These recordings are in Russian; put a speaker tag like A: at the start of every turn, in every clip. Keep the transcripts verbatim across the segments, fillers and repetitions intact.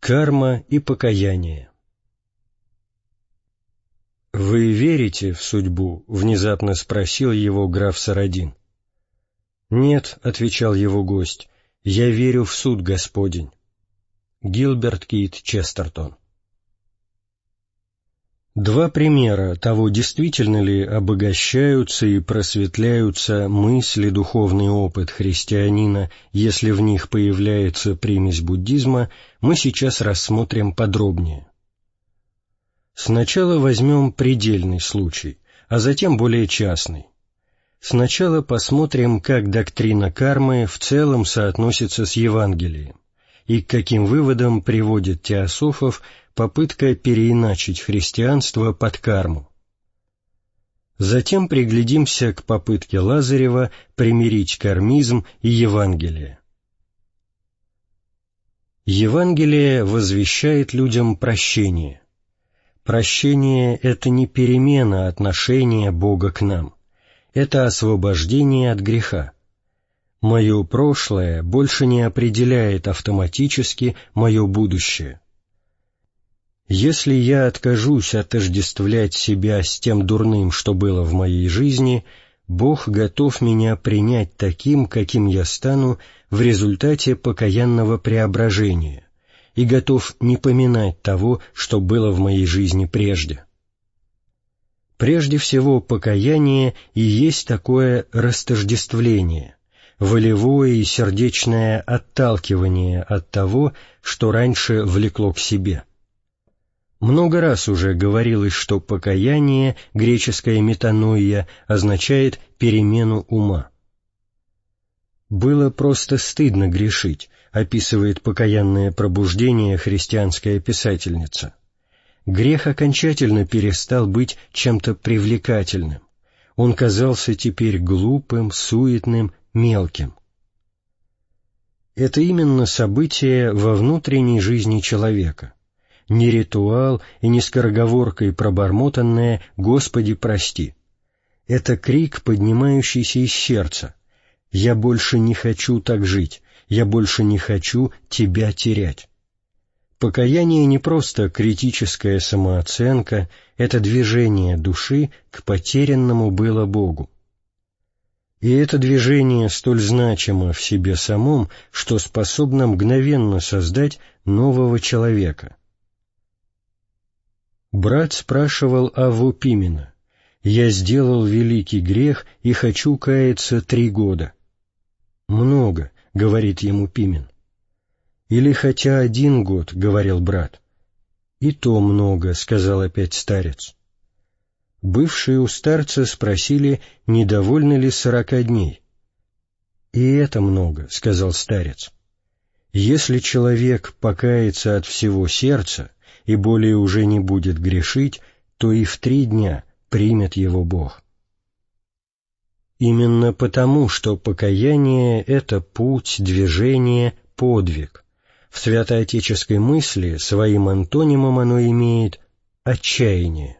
A: Карма и покаяние. «Вы верите в судьбу?» — внезапно спросил его граф Сарадин. «Нет», — отвечал его гость, — «я верю в суд Господень». Гилберт Кит Честертон. Два примера того, действительно ли обогащаются и просветляются мысль и духовный опыт христианина, если в них появляется примесь буддизма, мы сейчас рассмотрим подробнее. Сначала возьмем предельный случай, а затем более частный. Сначала посмотрим, как доктрина кармы в целом соотносится с Евангелием, и к каким выводам приводит теософов попытка переиначить христианство под карму. Затем приглядимся к попытке Лазарева примирить кармизм и Евангелие. Евангелие возвещает людям прощение. Прощение — это не перемена отношения Бога к нам, это освобождение от греха. Мое прошлое больше не определяет автоматически мое будущее. Если я откажусь отождествлять себя с тем дурным, что было в моей жизни, Бог готов меня принять таким, каким я стану в результате покаянного преображения, и готов не поминать того, что было в моей жизни прежде. Прежде всего, покаяние и есть такое растождествление, волевое и сердечное отталкивание от того, что раньше влекло к себе. Много раз уже говорилось, что покаяние, греческое метаноия, означает перемену ума. «Было просто стыдно грешить», описывает покаянное пробуждение христианская писательница. Грех окончательно перестал быть чем-то привлекательным. Он казался теперь глупым, суетным, мелким. Это именно событие во внутренней жизни человека. Не ритуал и не скороговоркой пробормотанное «Господи, прости». Это крик, поднимающийся из сердца. «Я больше не хочу так жить, я больше не хочу Тебя терять». Покаяние не просто критическая самооценка, это движение души к потерянному было Богу. И это движение столь значимо в себе самом, что способно мгновенно создать нового человека. Брат спрашивал Авву Пимена: «Я сделал великий грех и хочу каяться три года». «Много», — говорит ему Пимен. «Или хотя один год», — говорил брат. «И то много», — сказал опять старец. Бывшие у старца спросили, недовольны ли сорока дней. «И это много», — сказал старец. «Если человек покается от всего сердца и более уже не будет грешить, то и в три дня примет его Бог». Именно потому, что покаяние — это путь, движение, подвиг. В святоотеческой мысли своим антонимом оно имеет отчаяние.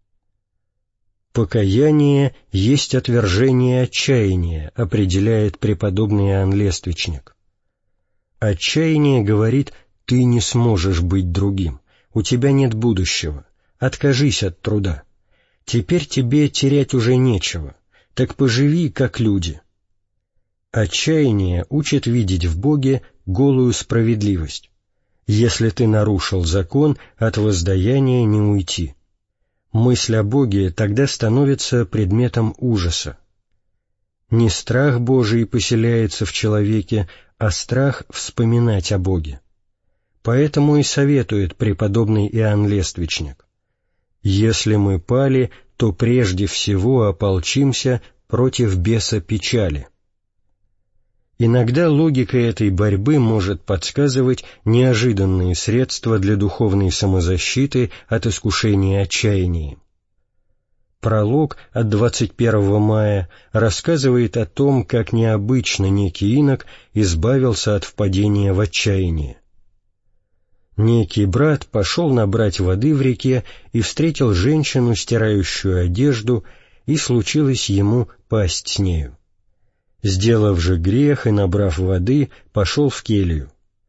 A: «Покаяние есть отвержение отчаяния», определяет преподобный Иоанн Лествичник. Отчаяние говорит: «Ты не сможешь быть другим, у тебя нет будущего, откажись от труда. Теперь тебе терять уже нечего, так поживи, как люди». Отчаяние учит видеть в Боге голую справедливость. Если ты нарушил закон, от воздаяния не уйти. Мысль о Боге тогда становится предметом ужаса. Не страх Божий поселяется в человеке, а страх вспоминать о Боге. Поэтому и советует преподобный Иоанн Лествичник: «Если мы пали, то прежде всего ополчимся против беса печали». Иногда логика этой борьбы может подсказывать неожиданные средства для духовной самозащиты от искушения отчаянием. Пролог от двадцать первого мая рассказывает о том, как необычно некий инок избавился от впадения в отчаяние. Некий брат пошел набрать воды в реке и встретил женщину, стирающую одежду, и случилось ему пасть с нею. Сделав же грех и набрав воды, пошел в келью.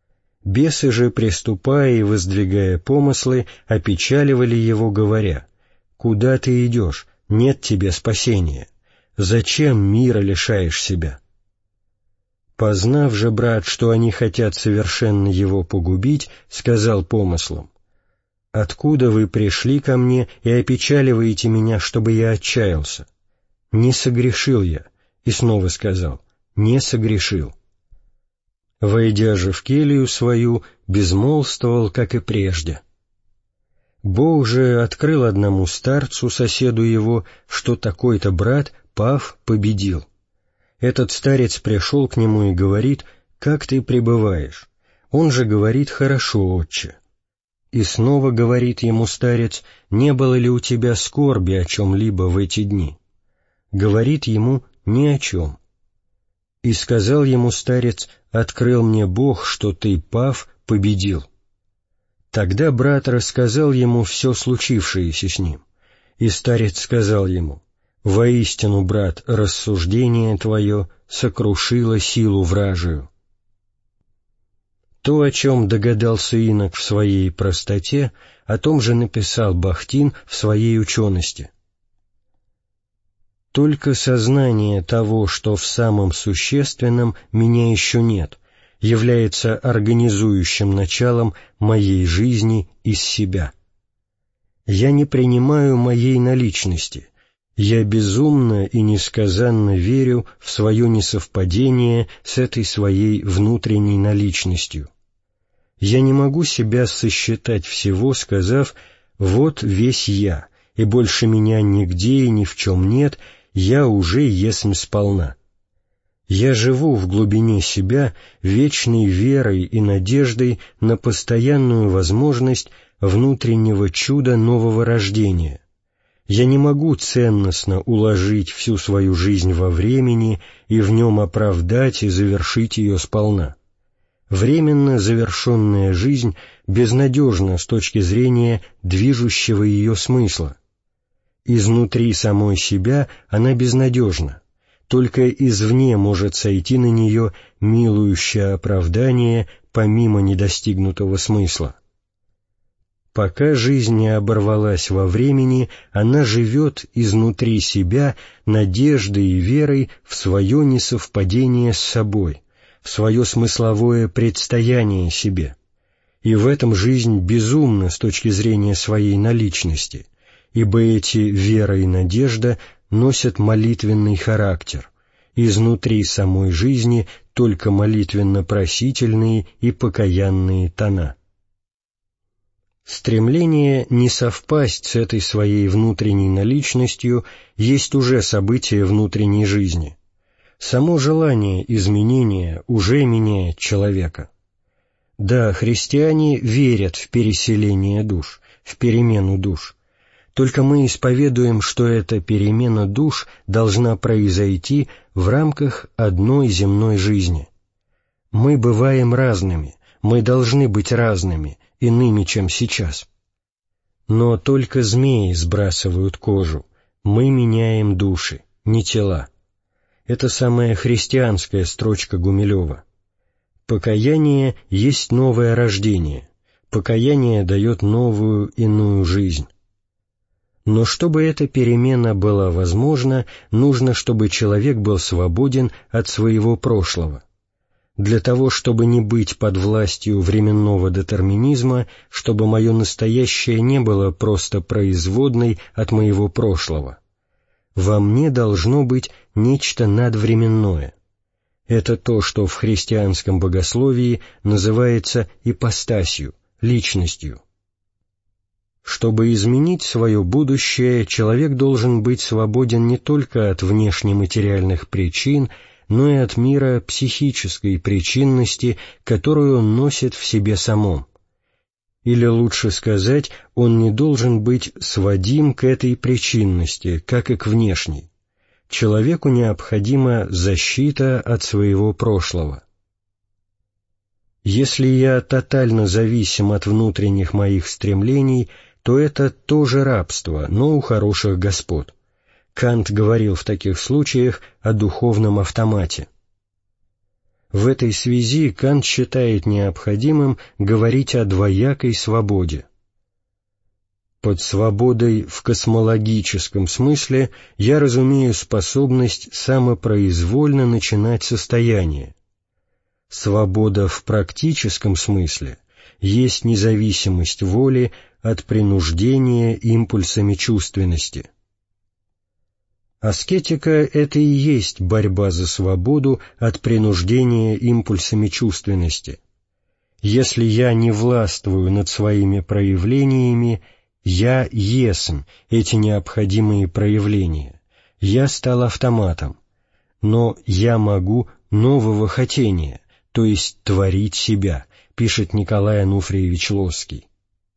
A: Бесы же, приступая и воздвигая помыслы, опечаливали его, говоря: «Куда ты идешь? Нет тебе спасения. Зачем мира лишаешь себя?» Познав же брат, что они хотят совершенно его погубить, сказал помыслом: «Откуда вы пришли ко мне и опечаливаете меня, чтобы я отчаялся? Не согрешил я». И снова сказал: «Не согрешил». Войдя же в келью свою, безмолвствовал, как и прежде. Бог же открыл одному старцу, соседу его, что такой-то брат, пав, победил. Этот старец пришел к нему и говорит: «Как ты пребываешь?» Он же говорит: «Хорошо, отче». И снова говорит ему старец: «Не было ли у тебя скорби о чем-либо в эти дни?» Говорит ему: «Ни о чем». И сказал ему старец: «Открыл мне Бог, что ты, пав, победил». Тогда брат рассказал ему все случившееся с ним. И старец сказал ему: «Воистину, брат, рассуждение твое сокрушило силу вражию». То, о чем догадался инок в своей простоте, о том же написал Бахтин в своей учености. Только сознание того, что в самом существенном меня еще нет, является организующим началом моей жизни из себя. Я не принимаю моей наличности, я безумно и несказанно верю в свое несовпадение с этой своей внутренней наличностью. Я не могу себя сосчитать всего, сказав: «Вот весь я, и больше меня нигде и ни в чем нет, я уже есмь сполна». Я живу в глубине себя вечной верой и надеждой на постоянную возможность внутреннего чуда нового рождения. Я не могу ценностно уложить всю свою жизнь во времени и в нем оправдать и завершить ее сполна. Временно завершенная жизнь безнадежна с точки зрения движущего ее смысла. Изнутри самой себя она безнадежна, только извне может сойти на нее милующее оправдание помимо недостигнутого смысла. Пока жизнь не оборвалась во времени, она живет изнутри себя надеждой и верой в свое несовпадение с собой, в свое смысловое предстояние себе. И в этом жизнь безумна с точки зрения своей наличности, ибо эти вера и надежда носят молитвенный характер, изнутри самой жизни только молитвенно-просительные и покаянные тона. Стремление не совпасть с этой своей внутренней наличностью есть уже событие внутренней жизни. Само желание изменения уже меняет человека. Да, христиане верят в переселение душ, в перемену душ. Только мы исповедуем, что эта перемена душ должна произойти в рамках одной земной жизни. Мы бываем разными, мы должны быть разными, иными, чем сейчас. Но только змеи сбрасывают кожу, мы меняем души, не тела. Это самая христианская строчка Гумилева. Покаяние есть новое рождение, покаяние дает новую иную жизнь. Но чтобы эта перемена была возможна, нужно, чтобы человек был свободен от своего прошлого. Для того, чтобы не быть под властью временного детерминизма, чтобы мое настоящее не было просто производной от моего прошлого. Во мне должно быть нечто надвременное. Это то, что в христианском богословии называется ипостасью, личностью. Чтобы изменить свое будущее, человек должен быть свободен не только от внешнематериальных причин, но и от мира психической причинности, которую он носит в себе самом. Или лучше сказать, он не должен быть сводим к этой причинности, как и к внешней. Человеку необходима защита от своего прошлого. Если я тотально зависим от внутренних моих стремлений, то это тоже рабство, но у хороших господ. Кант говорил в таких случаях о духовном автомате. В этой связи Кант считает необходимым говорить о двоякой свободе. Под свободой в космологическом смысле я разумею способность самопроизвольно начинать состояние. Свобода в практическом смысле есть независимость воли от принуждения импульсами чувственности. Аскетика — это и есть борьба за свободу от принуждения импульсами чувственности. Если я не властвую над своими проявлениями, я есмь эти необходимые проявления, я стал автоматом, но я могу нового хотения, то есть творить себя, пишет Николай Ануфриевич Лосский.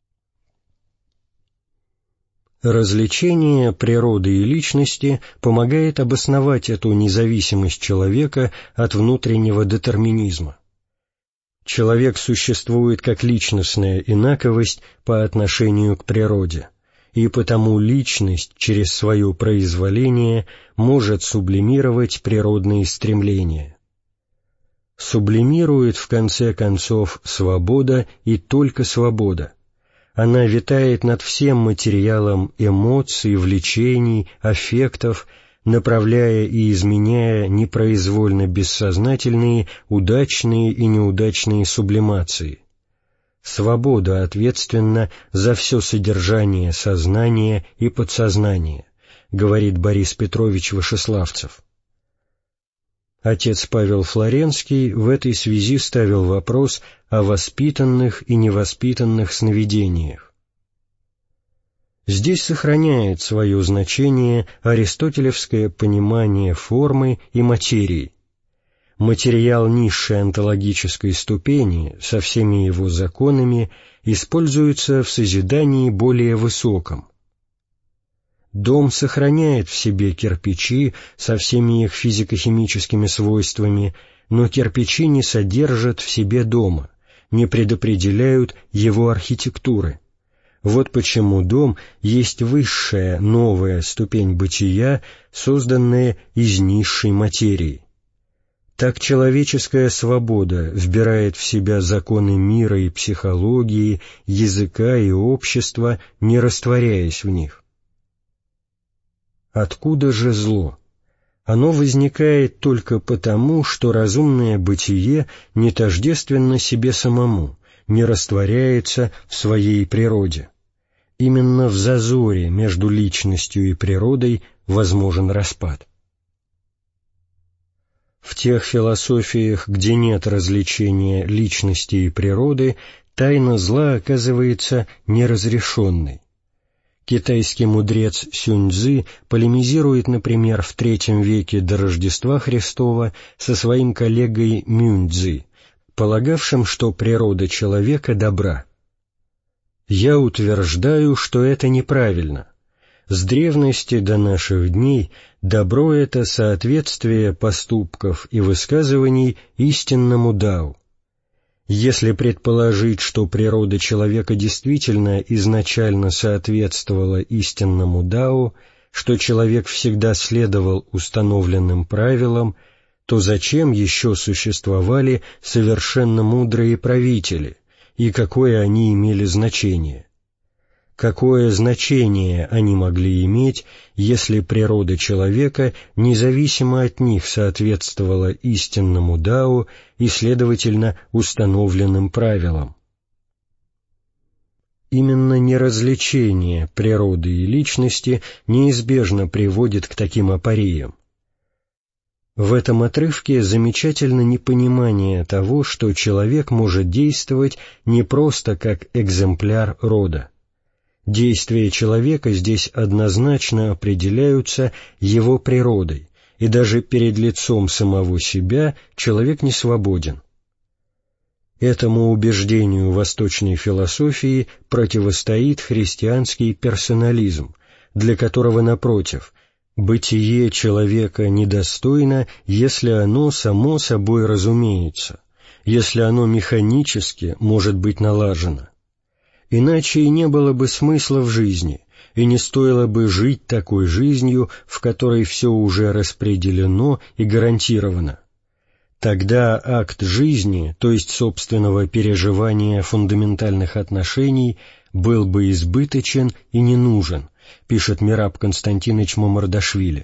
A: Развлечение природы и личности помогает обосновать эту независимость человека от внутреннего детерминизма. Человек существует как личностная инаковость по отношению к природе, и потому личность через свое произволение может сублимировать природные стремления. Сублимирует, в конце концов, свобода и только свобода. Она витает над всем материалом эмоций, влечений, аффектов, направляя и изменяя непроизвольно бессознательные, удачные и неудачные сублимации. Свобода ответственна за все содержание сознания и подсознания, говорит Борис Петрович Вышеславцев. Отец Павел Флоренский в этой связи ставил вопрос о воспитанных и невоспитанных сновидениях. Здесь сохраняет свое значение аристотелевское понимание формы и материи. Материал низшей онтологической ступени со всеми его законами используется в созидании более высоком. Дом сохраняет в себе кирпичи со всеми их физико-химическими свойствами, но кирпичи не содержат в себе дома, не предопределяют его архитектуры. Вот почему дом есть высшая, новая ступень бытия, созданная из низшей материи. Так человеческая свобода вбирает в себя законы мира и психологии, языка и общества, не растворяясь в них. Откуда же зло? Оно возникает только потому, что разумное бытие не тождественно себе самому, не растворяется в своей природе. Именно в зазоре между личностью и природой возможен распад. В тех философиях, где нет различения личности и природы, тайна зла оказывается неразрешенной. Китайский мудрец Сюнь-цзы полемизирует, например, в третьем веке до Рождества Христова со своим коллегой Мюнь-цзы, полагавшим, что природа человека добра. «Я утверждаю, что это неправильно. С древности до наших дней добро — это соответствие поступков и высказываний истинному дао. Если предположить, что природа человека действительно изначально соответствовала истинному дао, что человек всегда следовал установленным правилам, то зачем еще существовали совершенно мудрые правители, и какое они имели значение? Какое значение они могли иметь, если природа человека независимо от них соответствовала истинному дао и, следовательно, установленным правилам? Именно неразличение природы и личности неизбежно приводит к таким апориям. В этом отрывке замечательно непонимание того, что человек может действовать не просто как экземпляр рода. Действия человека здесь однозначно определяются его природой, и даже перед лицом самого себя человек не свободен. Этому убеждению восточной философии противостоит христианский персонализм, для которого, напротив, бытие человека недостойно, если оно само собой разумеется, если оно механически может быть налажено. Иначе и не было бы смысла в жизни, и не стоило бы жить такой жизнью, в которой все уже распределено и гарантировано. Тогда акт жизни, то есть собственного переживания фундаментальных отношений, был бы избыточен и не нужен, пишет Мераб Константиныч Мамардашвили.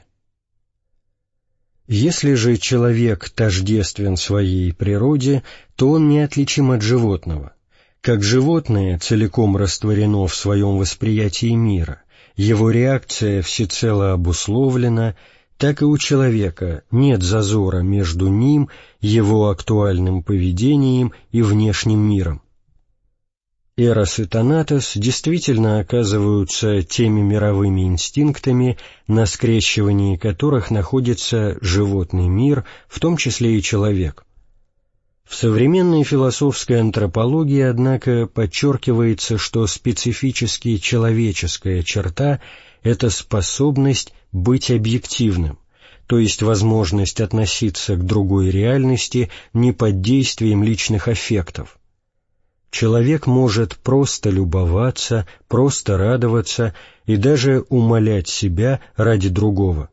A: Если же человек тождествен своей природе, то он неотличим от животного. Как животное целиком растворено в своем восприятии мира, его реакция всецело обусловлена, так и у человека нет зазора между ним, его актуальным поведением и внешним миром. Эрос и Танатос действительно оказываются теми мировыми инстинктами, на скрещивании которых находится животный мир, в том числе и человек. В современной философской антропологии, однако, подчеркивается, что специфически человеческая черта — это способность быть объективным, то есть возможность относиться к другой реальности не под действием личных аффектов. Человек может просто любоваться, просто радоваться и даже умалять себя ради другого.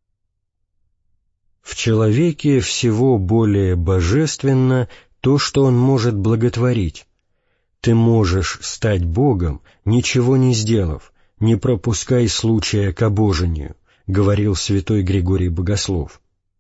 A: В человеке всего более божественно то, что он может благотворить. Ты можешь стать Богом, ничего не сделав, не пропускай случая к обожению, говорил святой Григорий Богослов.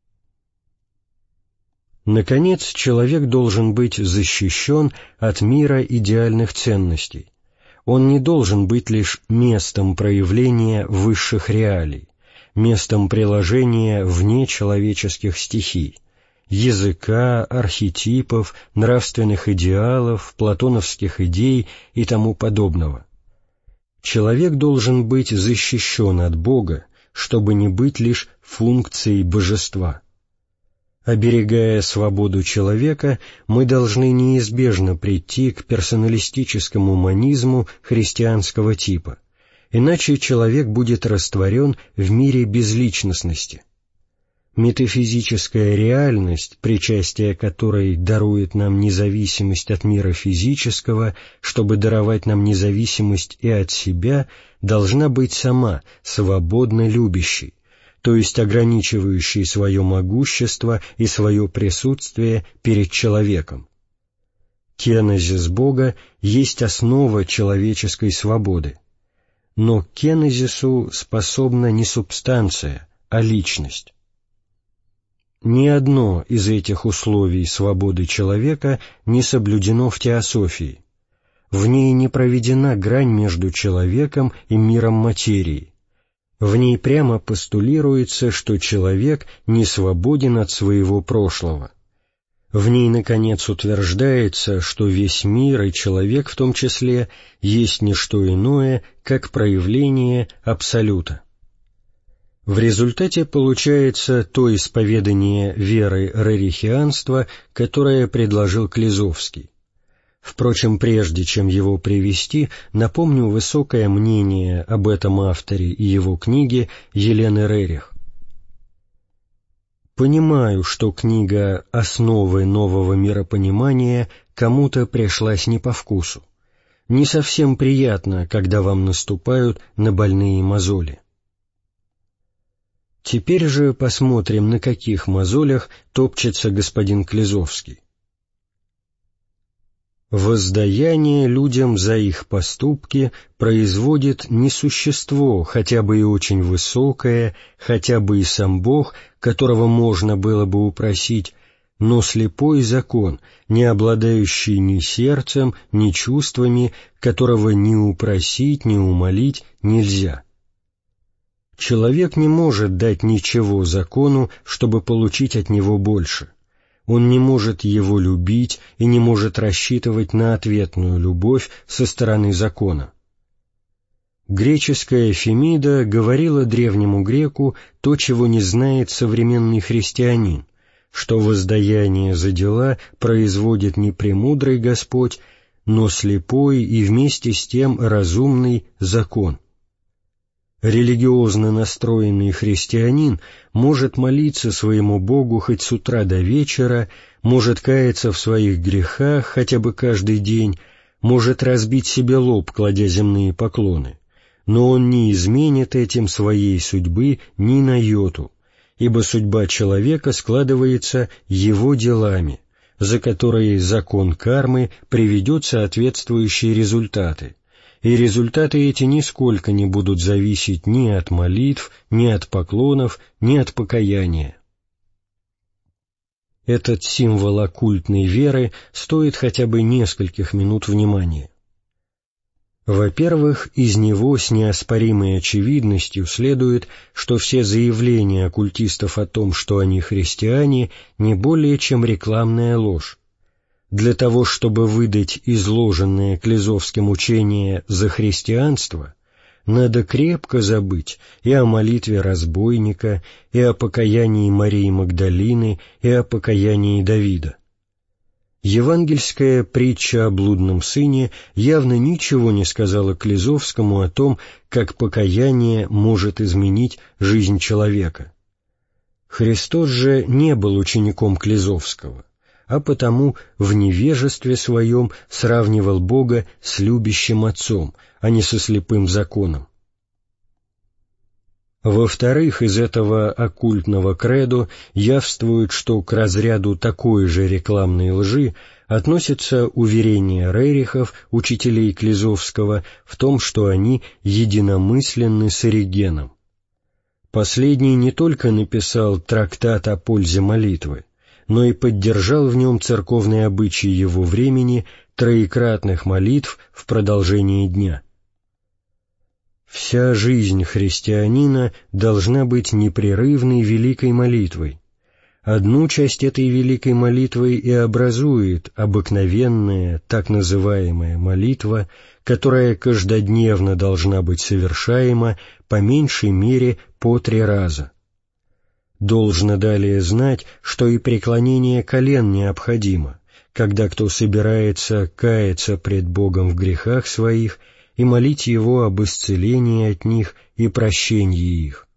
A: Наконец, человек должен быть защищен от мира идеальных ценностей. Он не должен быть лишь местом проявления высших реалий, местом приложения вне человеческих стихий, языка, архетипов, нравственных идеалов, платоновских идей и тому подобного. Человек должен быть защищен от Бога, чтобы не быть лишь функцией божества. Оберегая свободу человека, мы должны неизбежно прийти к персоналистическому монизму христианского типа, иначе человек будет растворен в мире безличностности. Метафизическая реальность, причастие которой дарует нам независимость от мира физического, чтобы даровать нам независимость и от себя, должна быть сама свободно любящей, то есть ограничивающей свое могущество и свое присутствие перед человеком. Кенезис Бога есть основа человеческой свободы. Но к кенезису способна не субстанция, а личность. Ни одно из этих условий свободы человека не соблюдено в теософии. В ней не проведена грань между человеком и миром материи. В ней прямо постулируется, что человек не свободен от своего прошлого. В ней, наконец, утверждается, что весь мир и человек в том числе есть не что иное, как проявление Абсолюта. В результате получается то исповедание веры рерихианства, которое предложил Клизовский. Впрочем, прежде чем его привести, напомню высокое мнение об этом авторе и его книге Елены Рерих. Понимаю, что книга «Основы нового миропонимания» кому-то пришлась не по вкусу. Не совсем приятно, когда вам наступают на больные мозоли. Теперь же посмотрим, на каких мозолях топчется господин Клизовский. Воздаяние людям за их поступки производит не существо, хотя бы и очень высокое, хотя бы и сам Бог, которого можно было бы упросить, но слепой закон, не обладающий ни сердцем, ни чувствами, которого ни упросить, ни умолить нельзя. Человек не может дать ничего закону, чтобы получить от него больше. Он не может его любить и не может рассчитывать на ответную любовь со стороны закона. Греческая Фемида говорила древнему греку то, чего не знает современный христианин, что воздаяние за дела производит не премудрый Господь, но слепой и вместе с тем разумный закон. Религиозно настроенный христианин может молиться своему Богу хоть с утра до вечера, может каяться в своих грехах хотя бы каждый день, может разбить себе лоб, кладя земные поклоны, но он не изменит этим своей судьбы ни на йоту, ибо судьба человека складывается его делами, за которые закон кармы приведет соответствующие результаты, и результаты эти нисколько не будут зависеть ни от молитв, ни от поклонов, ни от покаяния. Этот символ оккультной веры стоит хотя бы нескольких минут внимания. Во-первых, из него с неоспоримой очевидностью следует, что все заявления оккультистов о том, что они христиане, не более чем рекламная ложь. Для того, чтобы выдать изложенное Клизовским учение за христианство, надо крепко забыть и о молитве разбойника, и о покаянии Марии Магдалины, и о покаянии Давида. Евангельская притча о блудном сыне явно ничего не сказала Клизовскому о том, как покаяние может изменить жизнь человека. Христос же не был учеником Клизовского, а потому в невежестве своем сравнивал Бога с любящим Отцом, а не со слепым законом. Во-вторых, из этого оккультного кредо явствует, что к разряду такой же рекламной лжи относятся уверения рерихов, учителей Клизовского, в том, что они единомысленны с Оригеном. Последний не только написал трактат о пользе молитвы, но и поддержал в нем церковные обычаи его времени троекратных молитв в продолжении дня. Вся жизнь христианина должна быть непрерывной великой молитвой. Одну часть этой великой молитвы и образует обыкновенная, так называемая молитва, которая каждодневно должна быть совершаема по меньшей мере по три раза. Должно далее знать, что и преклонение колен необходимо, когда кто собирается каяться пред Богом в грехах своих и молить Его об исцелении от них и прощении их.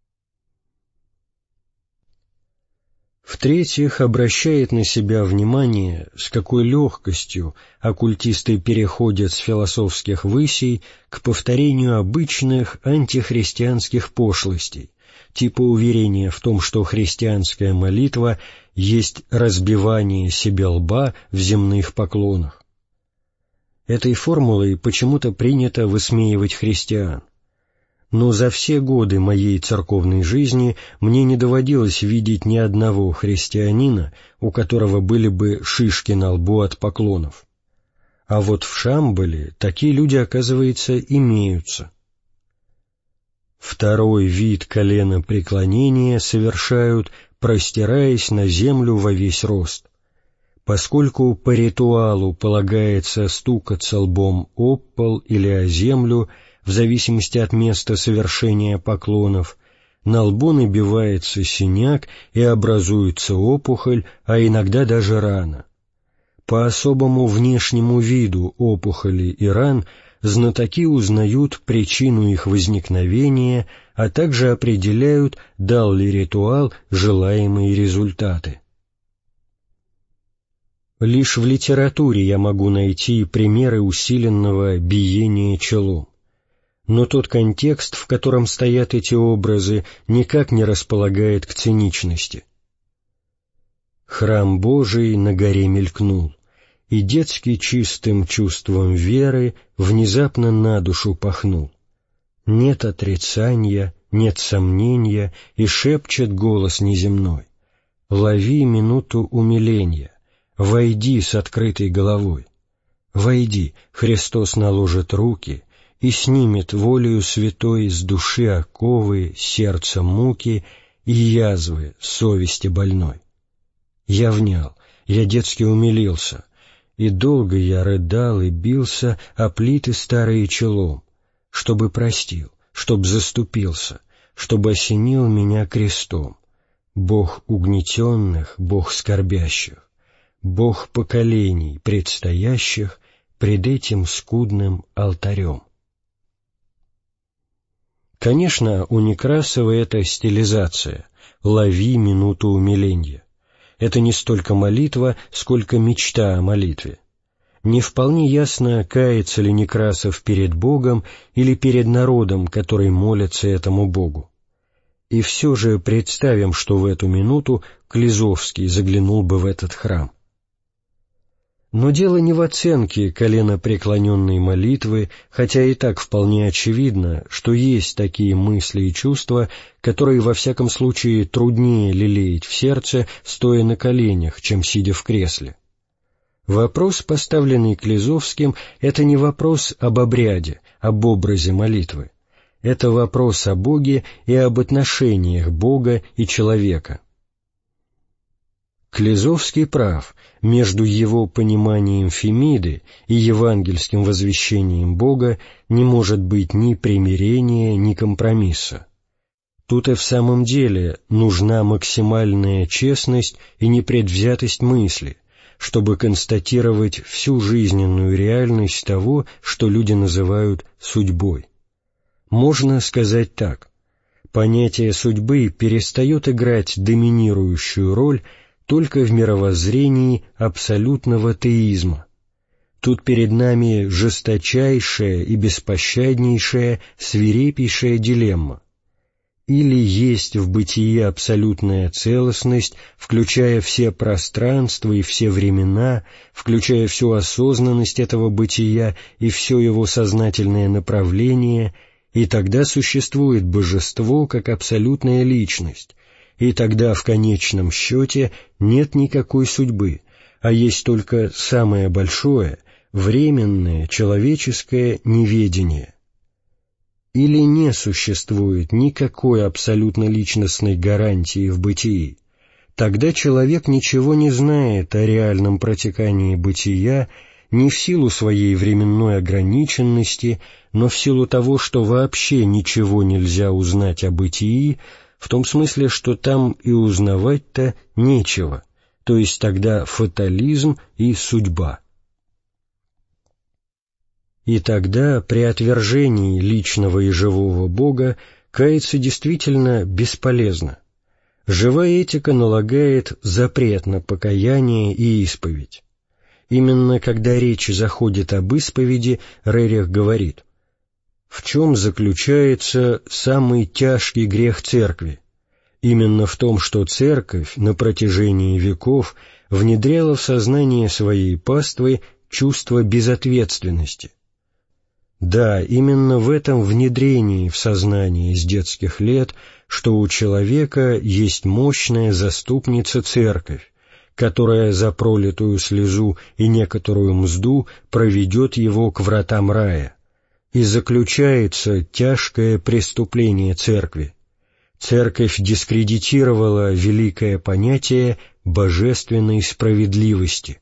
A: В-третьих, обращает на себя внимание, с какой легкостью оккультисты переходят с философских высей к повторению обычных антихристианских пошлостей, типа уверения в том, что христианская молитва есть разбивание себе лба в земных поклонах. Этой формулой почему-то принято высмеивать христиан. Но за все годы моей церковной жизни мне не доводилось видеть ни одного христианина, у которого были бы шишки на лбу от поклонов. А вот в Шамбале такие люди, оказывается, имеются. Второй вид коленопреклонения совершают, простираясь на землю во весь рост. Поскольку по ритуалу полагается стукаться лбом об пол или о землю, в зависимости от места совершения поклонов, на лбу набивается синяк и образуется опухоль, а иногда даже рана. По особому внешнему виду опухолей и ран знатоки узнают причину их возникновения, а также определяют, дал ли ритуал желаемые результаты. Лишь в литературе я могу найти примеры усиленного биения челом. Но тот контекст, в котором стоят эти образы, никак не располагает к циничности. Храм Божий на горе мелькнул, и детски чистым чувством веры внезапно на душу пахнул. Нет отрицания, нет сомнения, и шепчет голос неземной: «Лови минуту умиления, войди с открытой головой. Войди, Христос наложит руки и снимет волею святой с души оковы, сердца муки и язвы совести больной». Я внял, я детски умилился, и долго я рыдал и бился о плиты старые челом, чтобы простил, чтоб заступился, чтобы осенил меня крестом. Бог угнетенных, Бог скорбящих, Бог поколений предстоящих пред этим скудным алтарем. Конечно, у Некрасова это стилизация «лови минуту умиления». Это не столько молитва, сколько мечта о молитве. Не вполне ясно, кается ли Некрасов перед Богом или перед народом, который молится этому Богу. И все же представим, что в эту минуту Клизовский заглянул бы в этот храм. Но дело не в оценке коленопреклоненной молитвы, хотя и так вполне очевидно, что есть такие мысли и чувства, которые во всяком случае труднее лелеять в сердце, стоя на коленях, чем сидя в кресле. Вопрос, поставленный Клизовским, это не вопрос об обряде, об образе молитвы. Это вопрос о Боге и об отношениях Бога и человека. Клизовский прав, между его пониманием Фемиды и евангельским возвещением Бога не может быть ни примирения, ни компромисса. Тут и в самом деле нужна максимальная честность и непредвзятость мысли, чтобы констатировать всю жизненную реальность того, что люди называют судьбой. Можно сказать так: понятие судьбы перестает играть доминирующую роль только в мировоззрении абсолютного теизма. Тут перед нами жесточайшая и беспощаднейшая, свирепейшая дилемма. Или есть в бытии абсолютная целостность, включая все пространства и все времена, включая всю осознанность этого бытия и все его сознательное направление, и тогда существует божество как абсолютная личность, и тогда в конечном счете нет никакой судьбы, а есть только самое большое, временное, человеческое неведение. Или не существует никакой абсолютно личностной гарантии в бытии, тогда человек ничего не знает о реальном протекании бытия не в силу своей временной ограниченности, но в силу того, что вообще ничего нельзя узнать о бытии, в том смысле, что там и узнавать-то нечего, то есть тогда фатализм и судьба. И тогда при отвержении личного и живого Бога каяться действительно бесполезно. Живая этика налагает запрет на покаяние и исповедь. Именно когда речь заходит об исповеди, Рерих говорит: в чем заключается самый тяжкий грех Церкви? Именно в том, что Церковь на протяжении веков внедряла в сознание своей паствы чувство безответственности. Да, именно в этом внедрении в сознание с детских лет, что у человека есть мощная заступница Церковь, которая за пролитую слезу и некоторую мзду проведет его к вратам рая. И заключается тяжкое преступление Церкви. Церковь дискредитировала великое понятие божественной справедливости.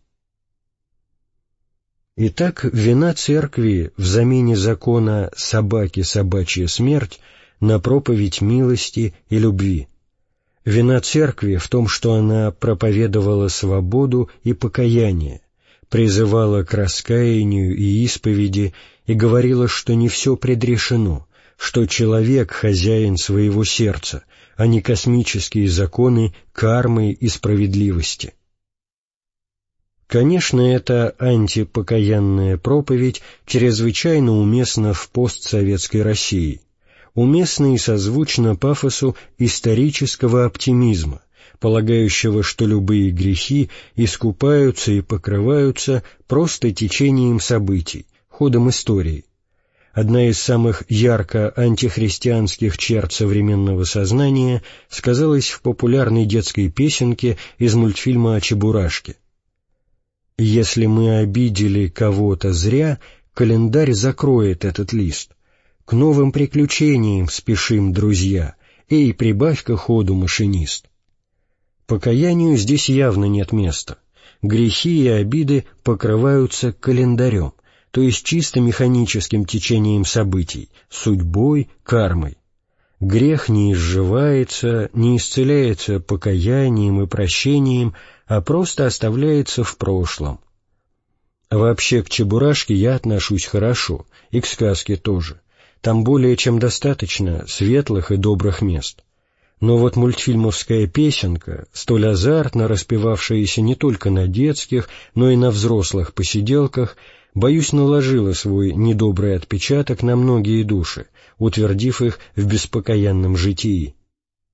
A: Итак, вина Церкви в замене закона «собаке собачья смерть» на проповедь милости и любви. Вина Церкви в том, что она проповедовала свободу и покаяние, призывала к раскаянию и исповеди и говорила, что не все предрешено, что человек — хозяин своего сердца, а не космические законы кармы и справедливости. Конечно, эта антипокаянная проповедь чрезвычайно уместна в постсоветской России, уместна и созвучна пафосу исторического оптимизма, полагающего, что любые грехи искупаются и покрываются просто течением событий, ходом истории. Одна из самых ярко антихристианских черт современного сознания сказалась в популярной детской песенке из мультфильма о Чебурашке. «Если мы обидели кого-то зря, календарь закроет этот лист. К новым приключениям спешим, друзья, эй, прибавь-ка ходу, машинист». Покаянию здесь явно нет места. Грехи и обиды покрываются календарем, то есть чисто механическим течением событий, судьбой, кармой. Грех не изживается, не исцеляется покаянием и прощением, а просто оставляется в прошлом. Вообще к Чебурашке я отношусь хорошо, и к сказке тоже. Там более чем достаточно светлых и добрых мест. Но вот мультфильмовская песенка, столь азартно распевавшаяся не только на детских, но и на взрослых посиделках, боюсь, наложила свой недобрый отпечаток на многие души, утвердив их в беспокаянном житии.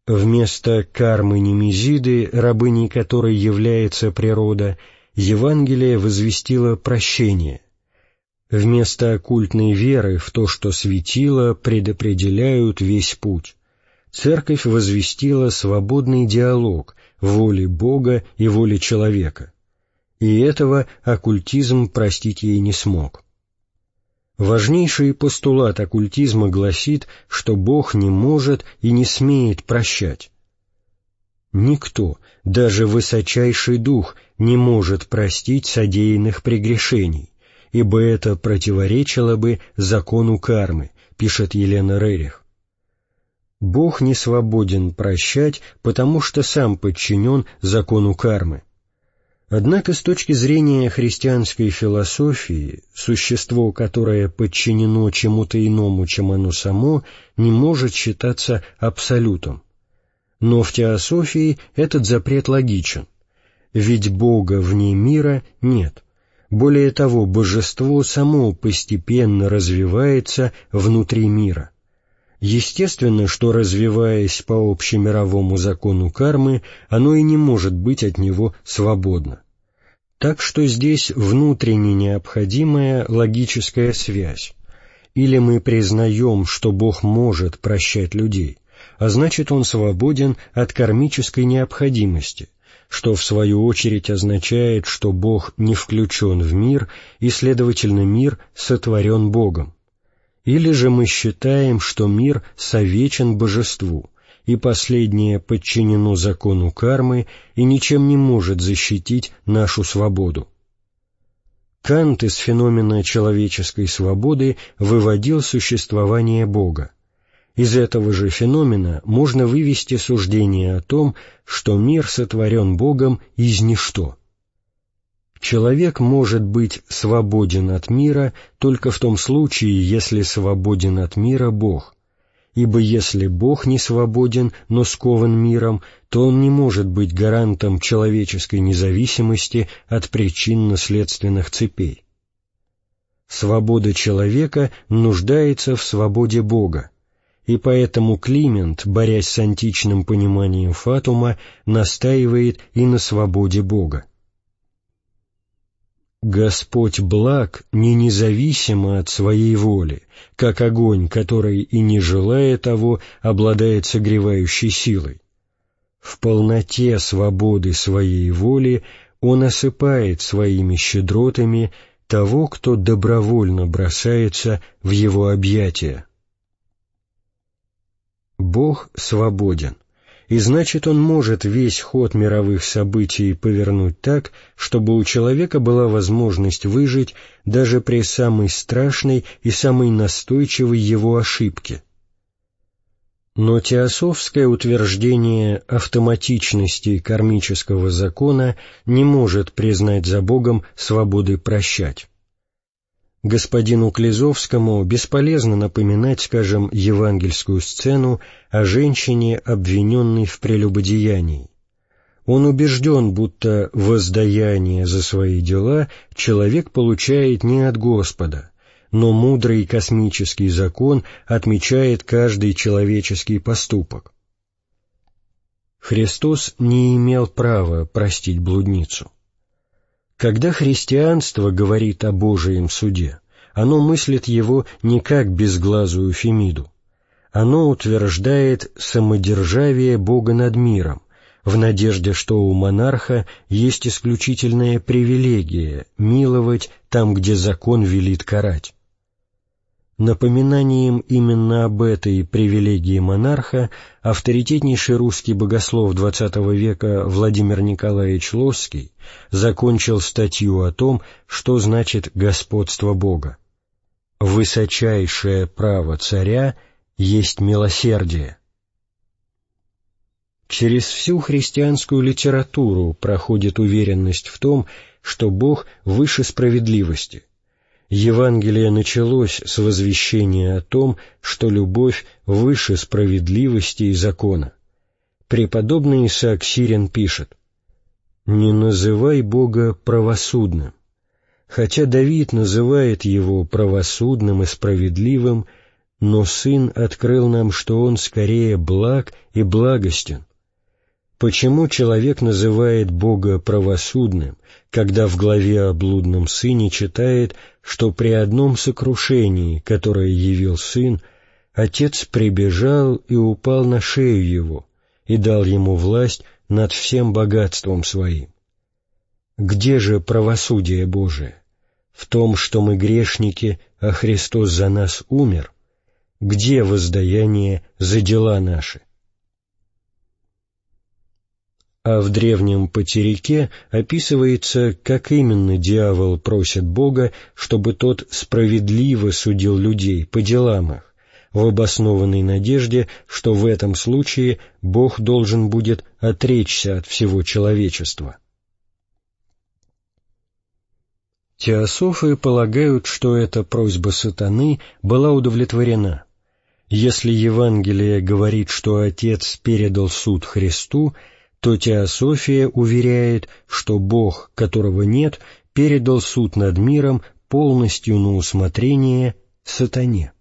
A: Вместо кармы Немезиды, рабыней которой является природа, Евангелие возвестило прощение. Вместо оккультной веры в то, что светила, предопределяют весь путь, Церковь возвестила свободный диалог воли Бога и воли человека, и этого оккультизм простить ей не смог. Важнейший постулат оккультизма гласит, что Бог не может и не смеет прощать. Никто, даже высочайший дух, не может простить содеянных прегрешений, ибо это противоречило бы закону кармы, пишет Елена Рерих. Бог не свободен прощать, потому что сам подчинен закону кармы. Однако с точки зрения христианской философии, существо, которое подчинено чему-то иному, чем оно само, не может считаться абсолютом. Но в теософии этот запрет логичен, ведь Бога вне мира нет. Более того, божество само постепенно развивается внутри мира. Естественно, что, развиваясь по общемировому закону кармы, оно и не может быть от него свободно. Так что здесь внутренне необходимая логическая связь. Или мы признаем, что Бог может прощать людей, а значит, Он свободен от кармической необходимости, что в свою очередь означает, что Бог не включен в мир, и, следовательно, мир сотворен Богом. Или же мы считаем, что мир совечен божеству, и последнее подчинено закону кармы и ничем не может защитить нашу свободу. Кант из феномена человеческой свободы выводил существование Бога. Из этого же феномена можно вывести суждение о том, что мир сотворен Богом из ничто. Человек может быть свободен от мира только в том случае, если свободен от мира Бог, ибо если Бог не свободен, но скован миром, то Он не может быть гарантом человеческой независимости от причинно-следственных цепей. Свобода человека нуждается в свободе Бога, и поэтому Климент, борясь с античным пониманием фатума, настаивает и на свободе Бога. Господь благ не независимо от своей воли, как огонь, который, и не желая того, обладает согревающей силой. В полноте свободы своей воли Он осыпает своими щедротами того, кто добровольно бросается в Его объятия. Бог свободен, и значит, Он может весь ход мировых событий повернуть так, чтобы у человека была возможность выжить даже при самой страшной и самой настойчивой его ошибке. Но теософское утверждение автоматичности кармического закона не может признать за Богом свободы прощать. Господину Клизовскому бесполезно напоминать, скажем, евангельскую сцену о женщине, обвиненной в прелюбодеянии. Он убежден, будто воздаяние за свои дела человек получает не от Господа, но мудрый космический закон отмечает каждый человеческий поступок. Христос не имел права простить блудницу. Когда христианство говорит о Божием суде, оно мыслит его не как безглазую Фемиду. Оно утверждает самодержавие Бога над миром, в надежде, что у монарха есть исключительная привилегия миловать там, где закон велит карать. Напоминанием именно об этой привилегии монарха авторитетнейший русский богослов двадцатого века Владимир Николаевич Лосский закончил статью о том, что значит господство Бога. «Высочайшее право царя есть милосердие». Через всю христианскую литературу проходит уверенность в том, что Бог выше справедливости. Евангелие началось с возвещения о том, что любовь выше справедливости и закона. Преподобный Исаак Сирин пишет: «Не называй Бога правосудным». Хотя Давид называет Его правосудным и справедливым, но Сын открыл нам, что Он скорее благ и благостен. Почему человек называет Бога правосудным, когда в главе о блудном сыне читает, что при одном сокрушении, которое явил Сын, Отец прибежал и упал на шею Его и дал Ему власть над всем богатством Своим? Где же правосудие Божие? В том, что мы грешники, а Христос за нас умер? Где воздаяние за дела наши? А в древнем Патерике описывается, как именно дьявол просит Бога, чтобы Тот справедливо судил людей по делам их, в обоснованной надежде, что в этом случае Бог должен будет отречься от всего человечества. Теософы полагают, что эта просьба сатаны была удовлетворена. Если Евангелие говорит, что Отец передал суд Христу, то теософия уверяет, что Бог, которого нет, передал суд над миром полностью на усмотрение сатане.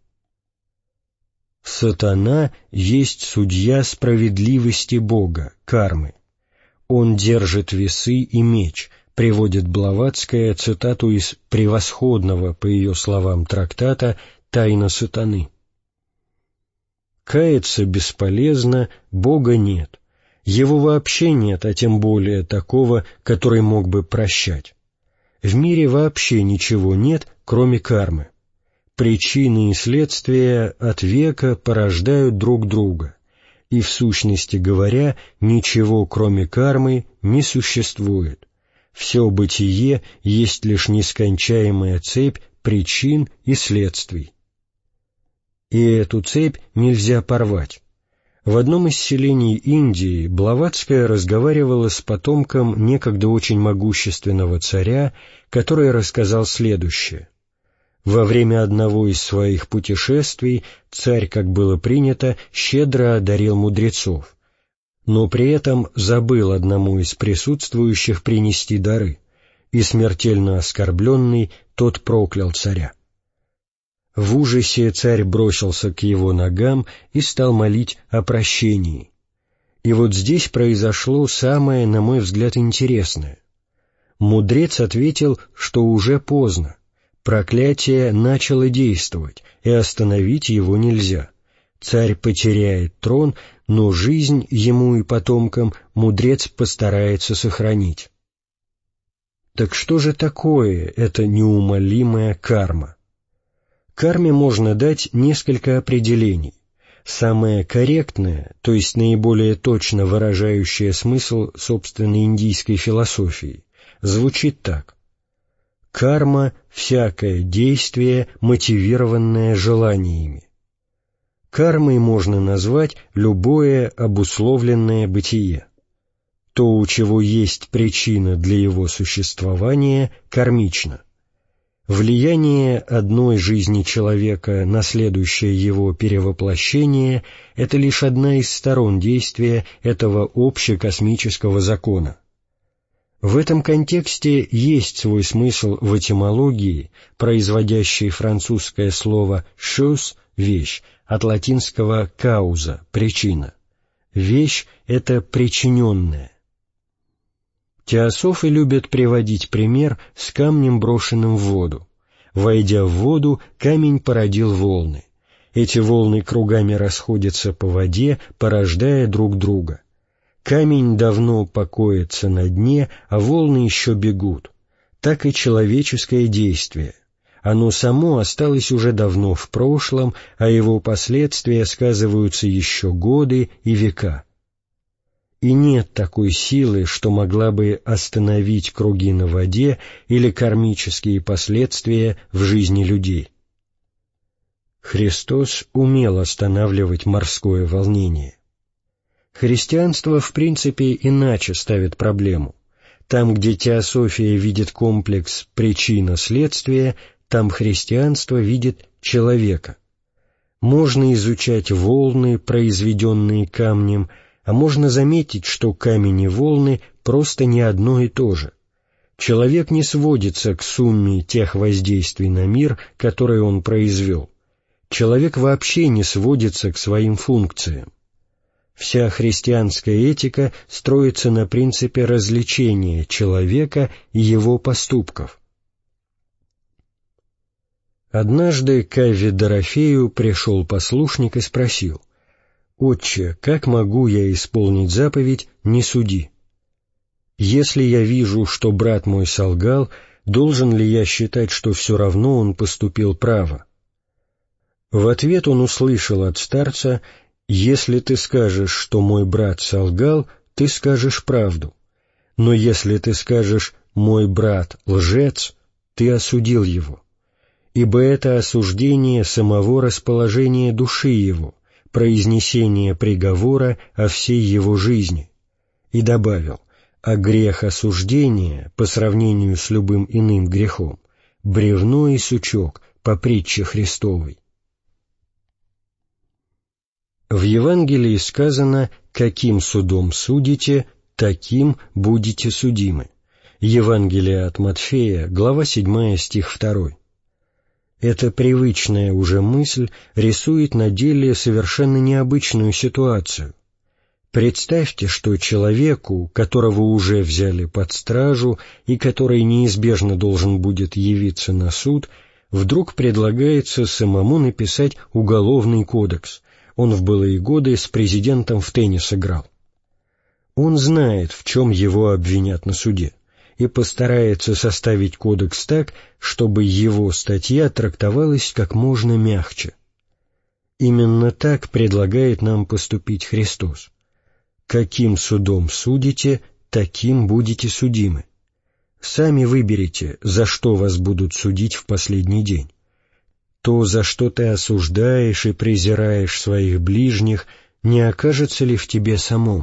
A: Сатана есть судья справедливости Бога, кармы. Он держит весы и меч, приводит Блаватская цитату из превосходного, по ее словам, трактата «Тайна сатаны». Каяться бесполезно, Бога нет. Его вообще нет, а тем более такого, который мог бы прощать. В мире вообще ничего нет, кроме кармы. Причины и следствия от века порождают друг друга, и в сущности говоря, ничего кроме кармы не существует. Все бытие есть лишь нескончаемая цепь причин и следствий. И эту цепь нельзя порвать. В одном из селений Индии Блаватская разговаривала с потомком некогда очень могущественного царя, который рассказал следующее. Во время одного из своих путешествий царь, как было принято, щедро одарил мудрецов, но при этом забыл одному из присутствующих принести дары, и смертельно оскорбленный тот проклял царя. В ужасе царь бросился к его ногам и стал молить о прощении. И вот здесь произошло самое, на мой взгляд, интересное. Мудрец ответил, что уже поздно, проклятие начало действовать, и остановить его нельзя. Царь потеряет трон, но жизнь ему и потомкам мудрец постарается сохранить. Так что же такое эта неумолимая карма? Карме можно дать несколько определений. Самое корректное, то есть наиболее точно выражающее смысл собственной индийской философии, звучит так. Карма — всякое действие, мотивированное желаниями. Кармой можно назвать любое обусловленное бытие. То, у чего есть причина для его существования, кармично. Влияние одной жизни человека на следующее его перевоплощение — это лишь одна из сторон действия этого общекосмического закона. В этом контексте есть свой смысл в этимологии, производящей французское слово «chose» — «вещь», от латинского «causa» — «причина». Вещь — это причиненное. Теософы любят приводить пример с камнем, брошенным в воду. Войдя в воду, камень породил волны. Эти волны кругами расходятся по воде, порождая друг друга. Камень давно покоится на дне, а волны еще бегут. Так и человеческое действие. Оно само осталось уже давно в прошлом, а его последствия сказываются еще годы и века. И нет такой силы, что могла бы остановить круги на воде или кармические последствия в жизни людей. Христос умел останавливать морское волнение. Христианство, в принципе, иначе ставит проблему. Там, где теософия видит комплекс причина-следствия, там христианство видит человека. Можно изучать волны, произведенные камнем, а можно заметить, что камень и волны просто не одно и то же. Человек не сводится к сумме тех воздействий на мир, которые он произвел. человек вообще не сводится к своим функциям. Вся христианская этика строится на принципе развлечения человека и его поступков. Однажды к Авве Дорофею пришел послушник и спросил: «Отче, как могу я исполнить заповедь «не суди»? Если я вижу, что брат мой солгал, должен ли я считать, что все равно он поступил право?» В ответ он услышал от старца: «Если ты скажешь, что мой брат солгал, ты скажешь правду. Но если ты скажешь «мой брат лжец», ты осудил его. Ибо это осуждение самого расположения души его, произнесение приговора о всей его жизни». И добавил: «А грех осуждения, по сравнению с любым иным грехом, бревно и сучок по притче Христовой». В Евангелии сказано: «Каким судом судите, таким будете судимы». Евангелие от Матфея, глава седьмая, стих второй. Эта привычная уже мысль рисует на деле совершенно необычную ситуацию. Представьте, что человеку, которого уже взяли под стражу и который неизбежно должен будет явиться на суд, вдруг предлагается самому написать уголовный кодекс. Он в былые годы с президентом в теннис играл. Он знает, в чем его обвинят на суде, и постарается составить кодекс так, чтобы его статья трактовалась как можно мягче. Именно так предлагает нам поступить Христос. «Каким судом судите, таким будете судимы». Сами выберите, за что вас будут судить в последний день. То, за что ты осуждаешь и презираешь своих ближних, не окажется ли в тебе самом?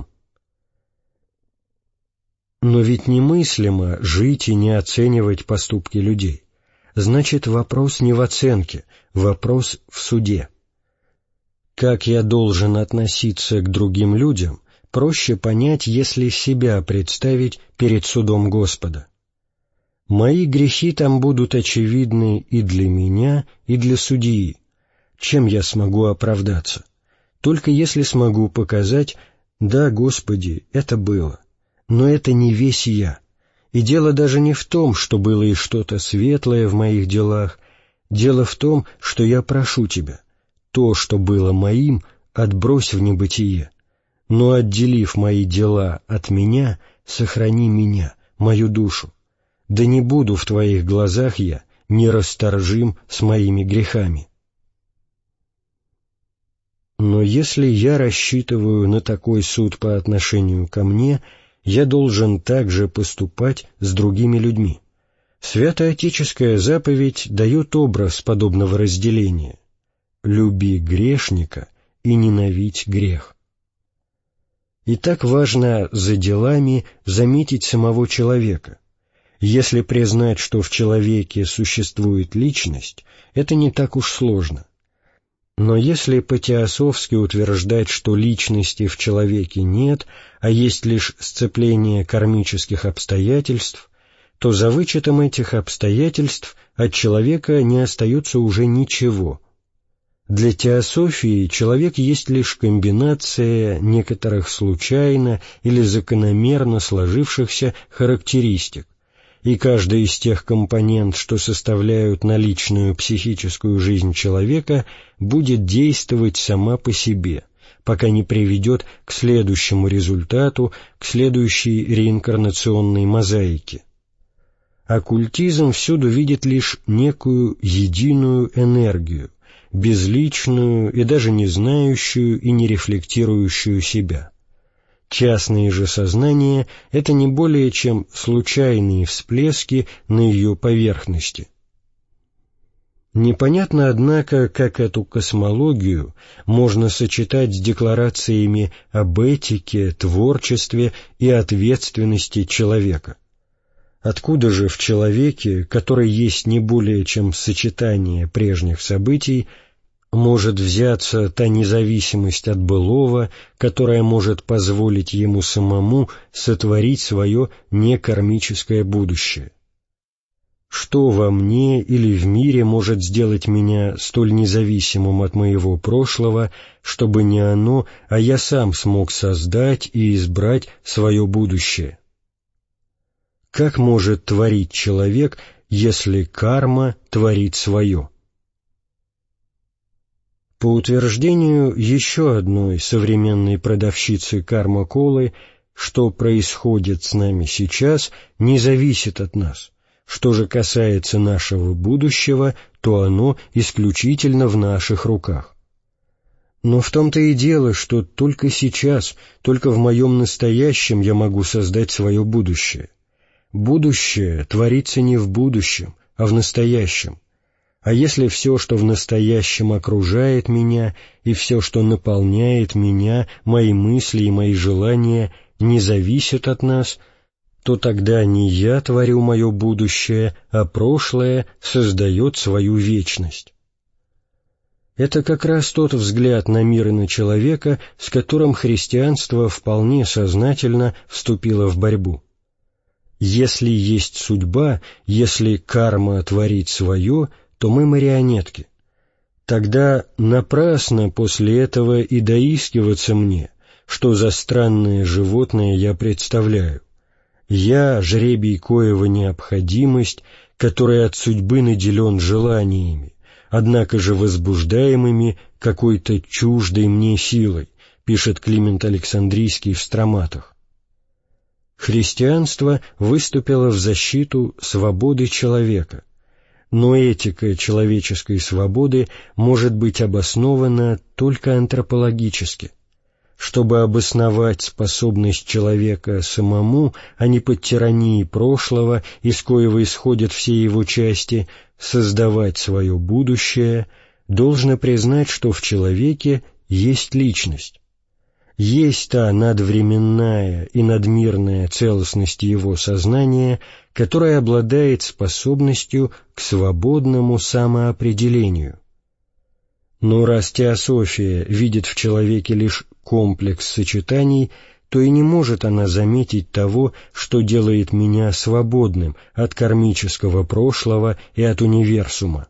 A: Но ведь немыслимо жить и не оценивать поступки людей. Значит, вопрос не в оценке, вопрос в суде. Как я должен относиться к другим людям, проще понять, если себя представить перед судом Господа. Мои грехи там будут очевидны и для меня, и для судьи. Чем я смогу оправдаться? Только если смогу показать: «Да, Господи, это было, но это не весь я». И дело даже не в том, что было и что-то светлое в моих делах. Дело в том, что я прошу Тебя, то, что было моим, отбрось в небытие, но, отделив мои дела от меня, сохрани меня, мою душу. Да не буду в Твоих глазах я нерасторжим с моими грехами. Но если я рассчитываю на такой суд по отношению ко мне, я должен также поступать с другими людьми. Святоотеческая заповедь дает образ подобного разделения: «Люби грешника и ненавидь грех». И так важно за делами заметить самого человека. Если признать, что в человеке существует личность, это не так уж сложно. Но если по-теософски утверждать, что личности в человеке нет, а есть лишь сцепление кармических обстоятельств, то за вычетом этих обстоятельств от человека не остается уже ничего. Для теософии человек есть лишь комбинация некоторых случайно или закономерно сложившихся характеристик, и каждая из тех компонент, что составляют наличную психическую жизнь человека, будет действовать сама по себе, пока не приведет к следующему результату, к следующей реинкарнационной мозаике. Оккультизм всюду видит лишь некую единую энергию, безличную и даже не знающую и не рефлектирующую себя. Частные же сознания — это не более чем случайные всплески на ее поверхности. Непонятно, однако, как эту космологию можно сочетать с декларациями об этике, творчестве и ответственности человека. Откуда же в человеке, который есть не более чем сочетание прежних событий, может взяться та независимость от былого, которая может позволить ему самому сотворить свое некармическое будущее? что во мне или в мире может сделать меня столь независимым от моего прошлого, чтобы не оно, а я сам смог создать и избрать свое будущее? Как может творить человек, если карма творит свое? По утверждению еще одной современной продавщицы карма-колы, что происходит с нами сейчас, не зависит от нас. Что же касается нашего будущего, то оно исключительно в наших руках. Но в том-то и дело, что только сейчас, только в моем настоящем я могу создать свое будущее. Будущее творится не в будущем, а в настоящем. А если все, что в настоящем окружает меня, и все, что наполняет меня, мои мысли и мои желания, не зависят от нас, то тогда не я творю мое будущее, а прошлое создает свою вечность. Это как раз тот взгляд на мир и на человека, с которым христианство вполне сознательно вступило в борьбу. Если есть судьба, если карма творит свое, то мы марионетки. Тогда напрасно после этого и доискиваться мне, что за странное животное я представляю. Я — жребий коего необходимость, который от судьбы наделен желаниями, однако же возбуждаемыми какой-то чуждой мне силой, пишет Климент Александрийский в «Строматах». Христианство выступило в защиту свободы человека, но этика человеческой свободы может быть обоснована только антропологически. Чтобы обосновать способность человека самому, а не под тиранией прошлого, из коего исходят все его части, создавать свое будущее, должно признать, что в человеке есть личность. Есть та надвременная и надмирная целостность его сознания, которая обладает способностью к свободному самоопределению. Но раз теософия видит в человеке лишь комплекс сочетаний, то и не может она заметить того, что делает меня свободным от кармического прошлого и от универсума.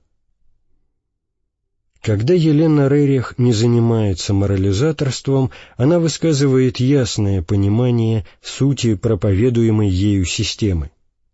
A: Когда Елена Рерих не занимается морализаторством, она высказывает ясное понимание сути проповедуемой ею системы.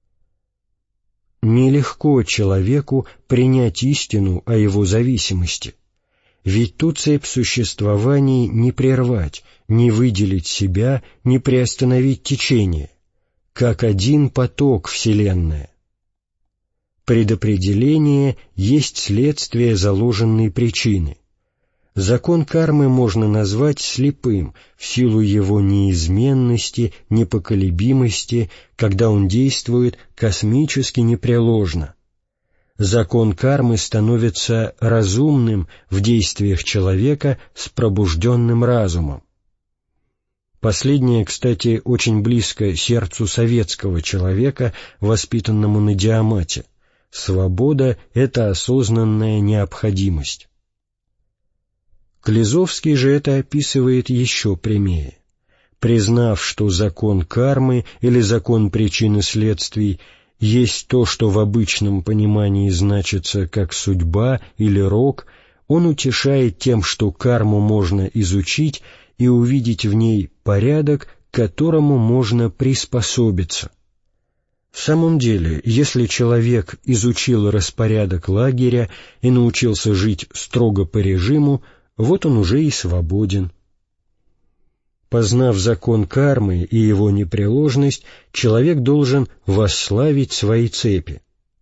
A: Нелегко человеку принять истину о его зависимости, ведь ту цепь существований не прервать, не выделить себя, не приостановить течение, как один поток Вселенная. Предопределение есть следствие заложенной причины. Закон кармы можно назвать слепым в силу его неизменности, непоколебимости, когда он действует космически непреложно. Закон кармы становится разумным в действиях человека с пробужденным разумом. Последнее, кстати, очень близко сердцу советского человека, воспитанному на диамате. Свобода — это осознанная необходимость. Клизовский же это описывает еще прямее. Признав, что закон кармы или закон причин и следствий есть то, что в обычном понимании значится как судьба или рок, он утешает тем, что карму можно изучить и увидеть в ней порядок, к которому можно приспособиться. В самом деле, если человек изучил распорядок лагеря и научился жить строго по режиму, вот он уже и свободен. Познав закон кармы и его непреложность, человек должен восславить свои цепи.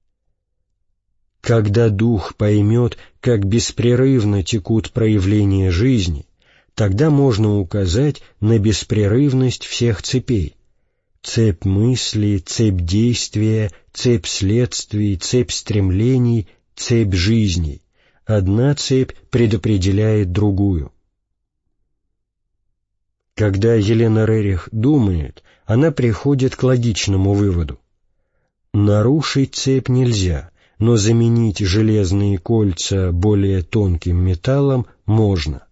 A: Когда дух поймет, как беспрерывно текут проявления жизни, тогда можно указать на беспрерывность всех цепей. Цепь мысли, цепь действия, цепь следствий, цепь стремлений, цепь жизней. Одна цепь предопределяет другую. Когда Елена Рерих думает, она приходит к логичному выводу. Нарушить цепь нельзя, но заменить железные кольца более тонким металлом можно.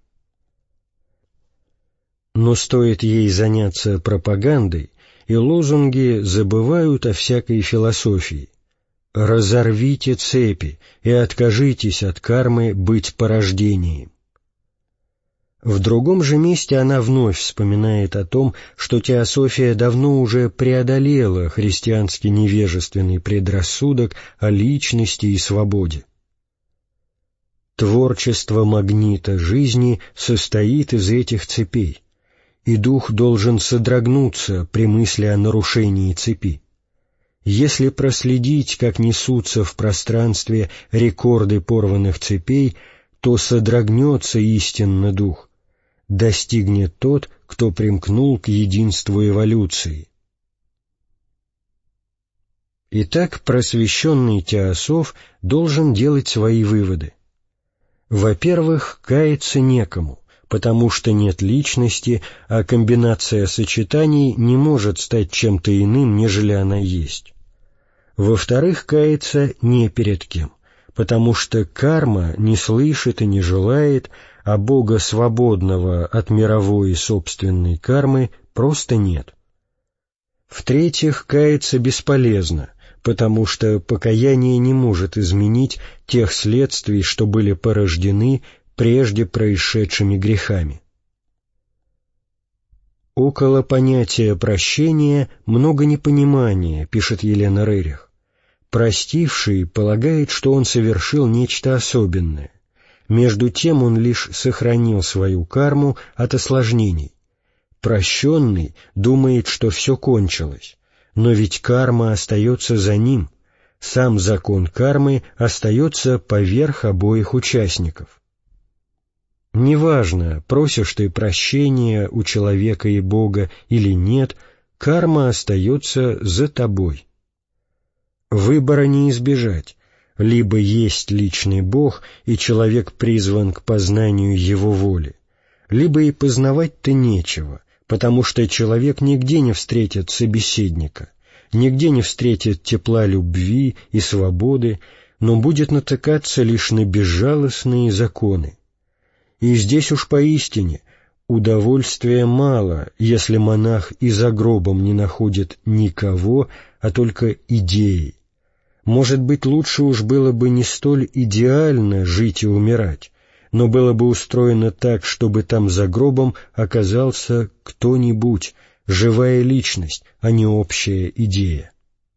A: Но стоит ей заняться пропагандой, и лозунги забывают о всякой философии. «Разорвите цепи и откажитесь от кармы быть порождением». В другом же месте она вновь вспоминает о том, что теософия давно уже преодолела христианский невежественный предрассудок о личности и свободе. Творчество магнита жизни состоит из этих цепей, и дух должен содрогнуться при мысли о нарушении цепи. Если проследить, как несутся в пространстве рекорды порванных цепей, то содрогнется истинно дух, достигнет тот, кто примкнул к единству эволюции. Итак, просвещенный теософ должен делать свои выводы. Во-первых, каяться некому, потому что нет личности, а комбинация сочетаний не может стать чем-то иным, нежели она есть. Во-вторых, каяться не перед кем, потому что карма не слышит и не желает, а Бога свободного от мировой и собственной кармы просто нет. В-третьих, каяться бесполезно, потому что покаяние не может изменить тех следствий, что были порождены прежде происшедшими грехами. Около понятия прощения много непонимания, пишет Елена Рерих. Простивший полагает, что он совершил нечто особенное. Между тем он лишь сохранил свою карму от осложнений. Прощенный думает, что все кончилось, но ведь карма остается за ним, сам закон кармы остается поверх обоих участников. Неважно, просишь ты прощения у человека и Бога или нет, карма остается за тобой. Выбора не избежать. Либо есть личный Бог, и человек призван к познанию Его воли, либо и познавать-то нечего, потому что человек нигде не встретит собеседника, нигде не встретит тепла любви и свободы, но будет натыкаться лишь на безжалостные законы. И здесь уж поистине удовольствия мало, если монах и за гробом не находит никого, а только идеи. Может быть, лучше уж было бы не столь идеально жить и умирать, но было бы устроено так, чтобы там за гробом оказался кто-нибудь, живая личность, а не общая идея.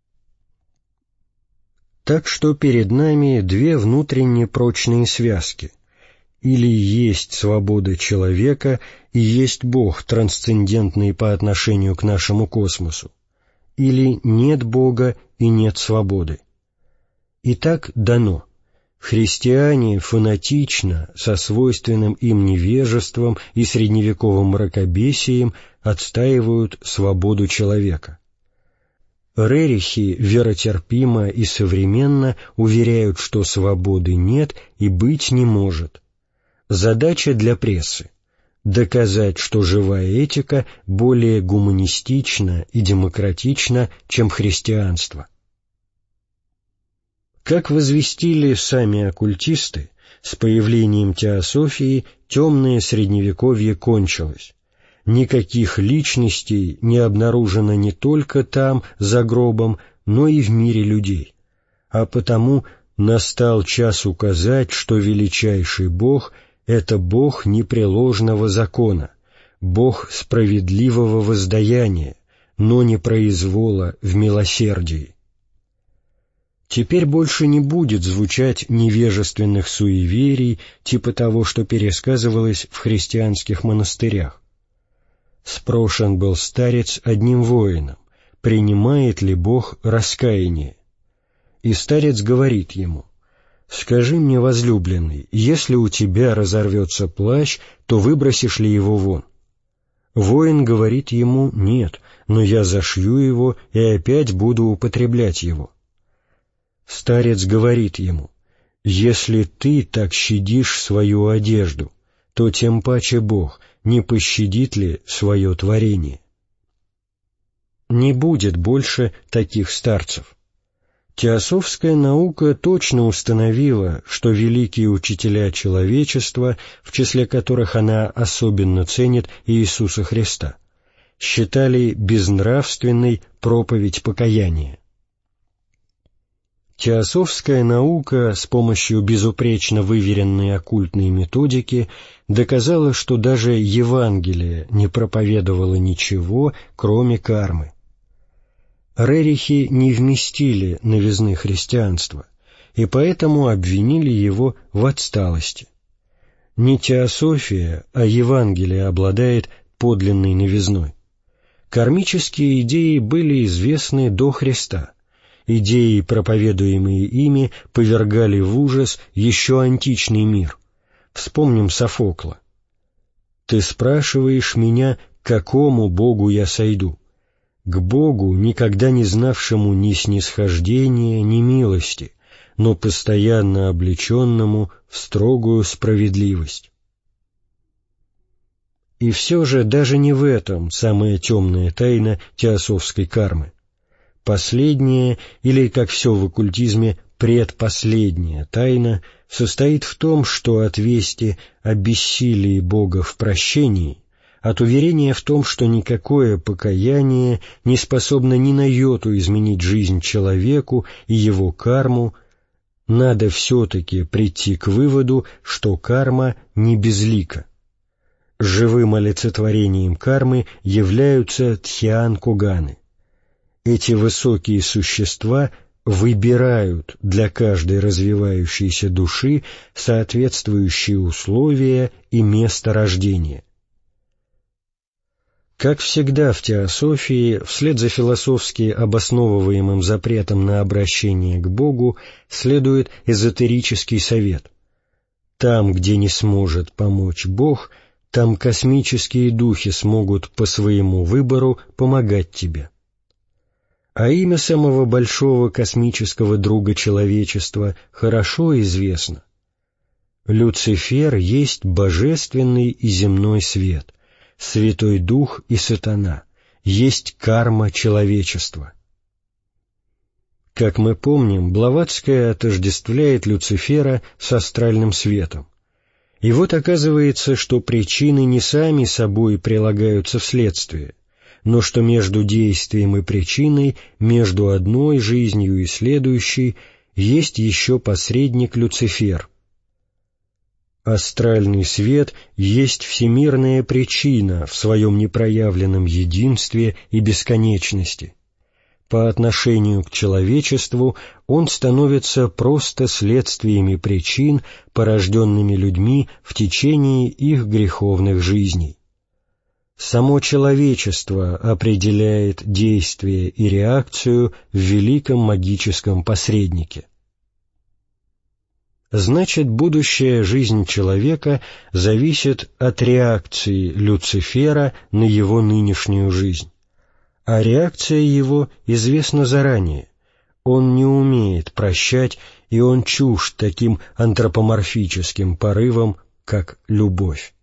A: Так что перед нами две внутренне прочные связки. Или есть свобода человека и есть Бог, трансцендентный по отношению к нашему космосу, или нет Бога и нет свободы. И так дано. Христиане фанатично, со свойственным им невежеством и средневековым мракобесием отстаивают свободу человека. Рерихи веротерпимо и современно уверяют, что свободы нет и быть не может. Задача для прессы — доказать, что живая этика более гуманистична и демократична, чем христианство. Как возвестили сами оккультисты, с появлением теософии темное средневековье кончилось. Никаких личностей не обнаружено не только там, за гробом, но и в мире людей. А потому настал час указать, что величайший Бог — это Бог непреложного закона, Бог справедливого воздаяния, но не произвола в милосердии. Теперь больше не будет звучать невежественных суеверий, типа того, что пересказывалось в христианских монастырях. Спрошен был старец одним воином, принимает ли Бог раскаяние. И старец говорит ему: «Скажи мне, возлюбленный, если у тебя разорвется плащ, то выбросишь ли его вон?» Воин говорит ему: «Нет, но я зашью его и опять буду употреблять его». Старец говорит ему: «Если ты так щадишь свою одежду, то тем паче Бог не пощадит ли свое творение?» Не будет больше таких старцев. Теософская наука точно установила, что великие учителя человечества, в числе которых она особенно ценит Иисуса Христа, считали безнравственной проповедь покаяния. Теософская наука с помощью безупречно выверенной оккультной методики доказала, что даже Евангелие не проповедовало ничего, кроме кармы. Рерихи не вместили новизны христианства, и поэтому обвинили его в отсталости. Не теософия, а Евангелие обладает подлинной новизной. Кармические идеи были известны до Христа. Идеи, проповедуемые ими, повергали в ужас еще античный мир. Вспомним Софокла. «Ты спрашиваешь меня, к какому Богу я сойду? К Богу, никогда не знавшему ни снисхождения, ни милости, но постоянно облеченному в строгую справедливость». И все же даже не в этом самая темная тайна теософской кармы. Последняя, или, как все в оккультизме, предпоследняя тайна состоит в том, что от вести о бессилии Бога в прощении, от уверения в том, что никакое покаяние не способно ни на йоту изменить жизнь человеку и его карму, надо все-таки прийти к выводу, что карма не безлика. Живым олицетворением кармы являются тхьян-куганы. Эти высокие существа выбирают для каждой развивающейся души соответствующие условия и место рождения. Как всегда в теософии, вслед за философски обосновываемым запретом на обращение к Богу следует эзотерический совет. Там, где не сможет помочь Бог, там космические духи смогут по своему выбору помогать тебе. А имя самого большого космического друга человечества хорошо известно. Люцифер есть божественный и земной свет, Святой Дух и Сатана, есть карма человечества. Как мы помним, Блаватская отождествляет Люцифера с астральным светом. И вот оказывается, что причины не сами собой прилагаются в следствие, но что между действием и причиной, между одной жизнью и следующей, есть еще посредник Люцифер. Астральный свет есть всемирная причина в своем непроявленном единстве и бесконечности. По отношению к человечеству он становится просто следствиями причин, порожденными людьми в течение их греховных жизней. Само человечество определяет действие и реакцию в великом магическом посреднике. Значит, будущая жизнь человека зависит от реакции Люцифера на его нынешнюю жизнь. А реакция его известна заранее. Он не умеет прощать, и он чужд таким антропоморфическим порывам, как любовь.